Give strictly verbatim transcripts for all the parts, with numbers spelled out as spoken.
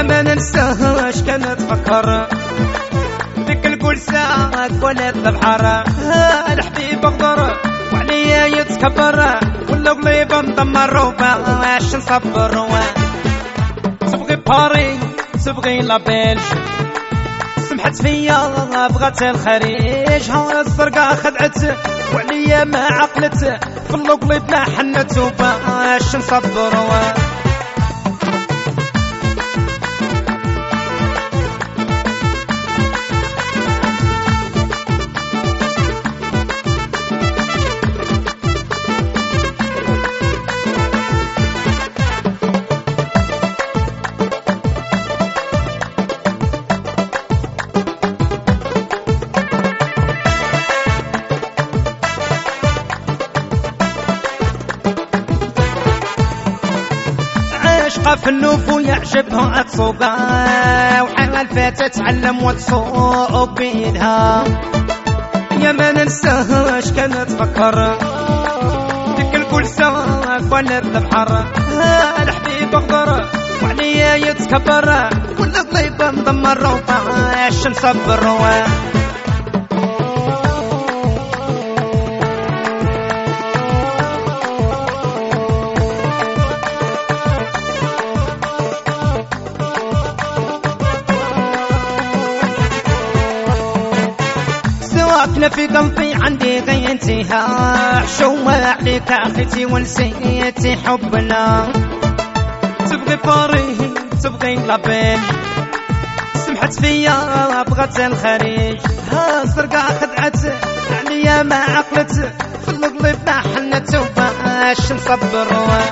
ما ننساهاش كانت تفكر فيك الكل ساعة ولات البحر. الحبيب غدر وعليا يتكبر ولا قليبة مدمر وباش نصبر. تبغي باري تبغي لابيلج سمحت فيا بغات الخريج. ها الزرقاء خدعت وعليا ما عقلت في القليب ما حنت وباش نصبر. عشقة في النوف ويعجبها تسوقا وحال فاتت تعلم وتسوق بيدها. يا ما ننساهاش كانت تفكر فيك الكل ساق ولات البحر. الحبيب غدر وعليا يتكبر كل قليبة مدمر وباش نصبر. سواكنا في قلبي عندي غينتيها حشومة عليك اخيتي ونسيتي حبنا. تبغي باري تبغي لابيل سمحت فيا بغات الخريج. ها الزرقاء خدعت عليا ما عقلت في القلب ما حنت وباش نصبر.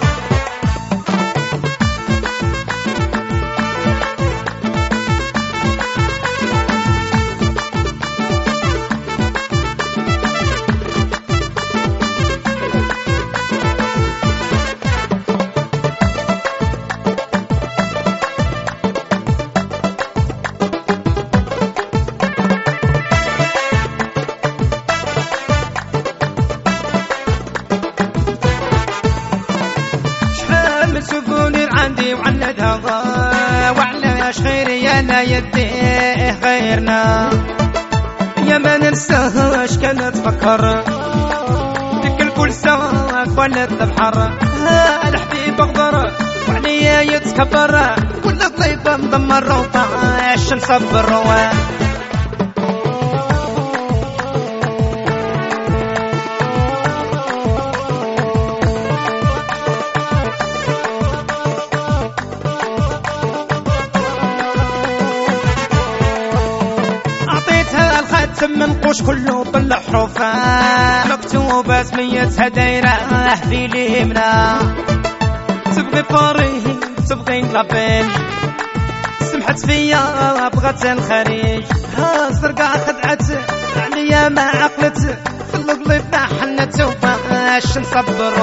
سفوني عندي وعندها وعلاش خيري انا يديه غيرنا. يا ما ننساهاش كانت تفكر فيك الكل ساق ولات البحر. الحبيب غدر وعليا يتكبر كل قليبة مدمر وباش نصبر. منقوش كله بالحروف مكتوبة سميتها دايرة في اليمنى. تبغي باري تبغي لابيل سمحت فيا بغات الخريج. ها الزرقاء خدعت عليا ما عقلت في القلب ما حنت وباش نصبر.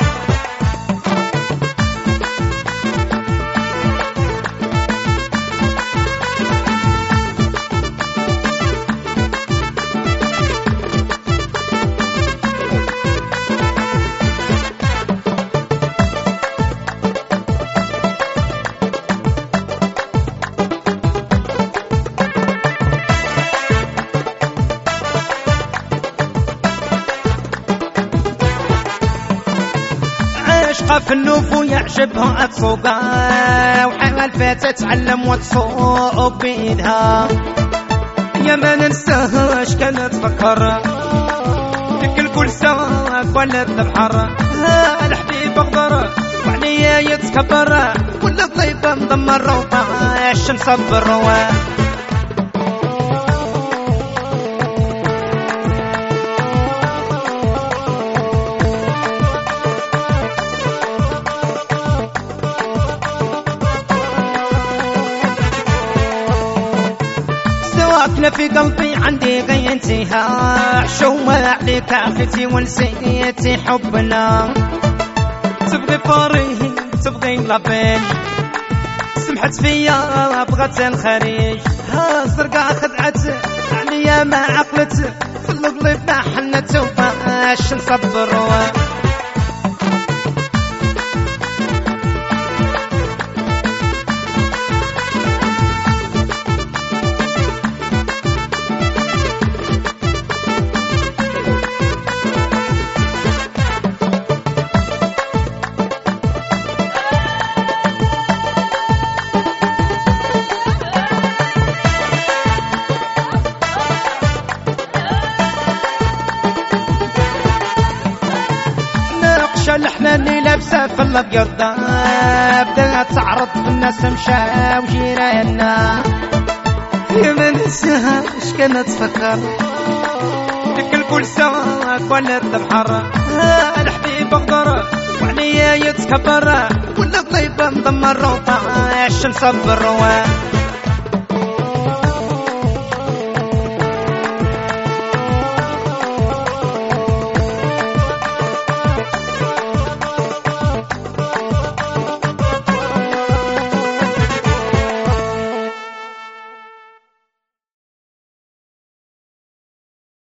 عشقة في النوف ويعجبها تسوقا وحال فاتت تعلم وتسوق بيدها. يا ما ننساهاش كانت تفكر فيك الكل ساق ولات البحر. الحبيب غدر وعليا يتكبر كل قليبة مدمر وباش نصبر. سواكنا في قلبي عندي غينتيها حشومة عليك اخيتي ونسيتي حبنا. تبغي باري تبغي لابيل سمحت فيا بغات الخريج. ها الزرقاء خدعت عليا ما عقلت في القلب ما حنت وباش نصبر. عشا الحناني لابسه في الابيض بدات تعرض في الناس مشاو جيراننا ما ننساهاش كانت تفكر ديك الكل ساعة ولات البحر الحبيب غدر وعليا يتكبر ولا طيبة مدمر وطاش نصبر